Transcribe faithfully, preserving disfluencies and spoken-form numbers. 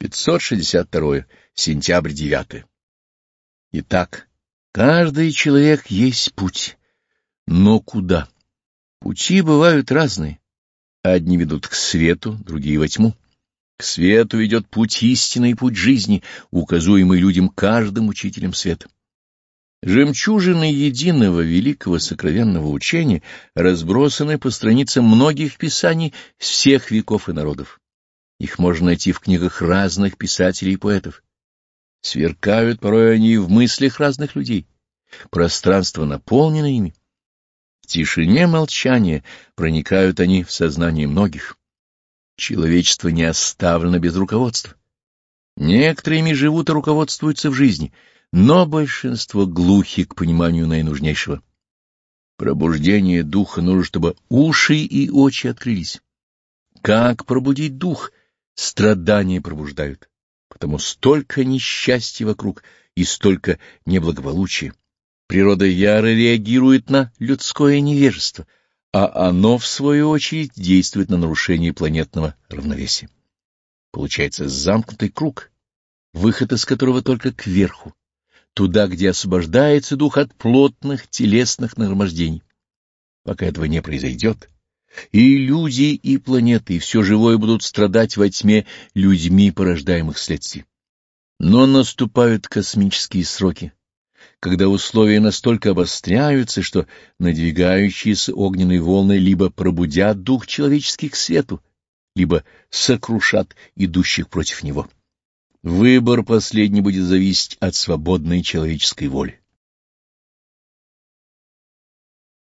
пятьсот шестьдесят второе. Сентябрь девятое. Итак, каждый человек есть путь. Но куда? Пути бывают разные. Одни ведут к свету, другие — во тьму. К свету ведет путь истины и путь жизни, указуемый людям каждым учителем света. Жемчужины единого великого сокровенного учения разбросаны по страницам многих писаний всех веков и народов. Их можно найти в книгах разных писателей и поэтов. Сверкают порой они в мыслях разных людей. Пространство наполнено ими. В тишине молчания проникают они в сознание многих. Человечество не оставлено без руководства. Некоторые ими живут и руководствуются в жизни, но большинство глухи к пониманию наинужнейшего. Пробуждение духа нужно, чтобы уши и очи открылись. Как пробудить дух? Страдания пробуждают. Потому столько несчастья вокруг и столько неблагополучия. Природа яро реагирует на людское невежество, а оно, в свою очередь, действует на нарушение планетного равновесия. Получается замкнутый круг, выход из которого только кверху, туда, где освобождается дух от плотных телесных нагромождений. Пока этого не произойдет, и люди, и планеты, и все живое будут страдать во тьме людьми порождаемых следствий. Но наступают космические сроки, когда условия настолько обостряются, что надвигающиеся огненные волны либо пробудят дух человеческий к свету, либо сокрушат идущих против него. Выбор последний будет зависеть от свободной человеческой воли.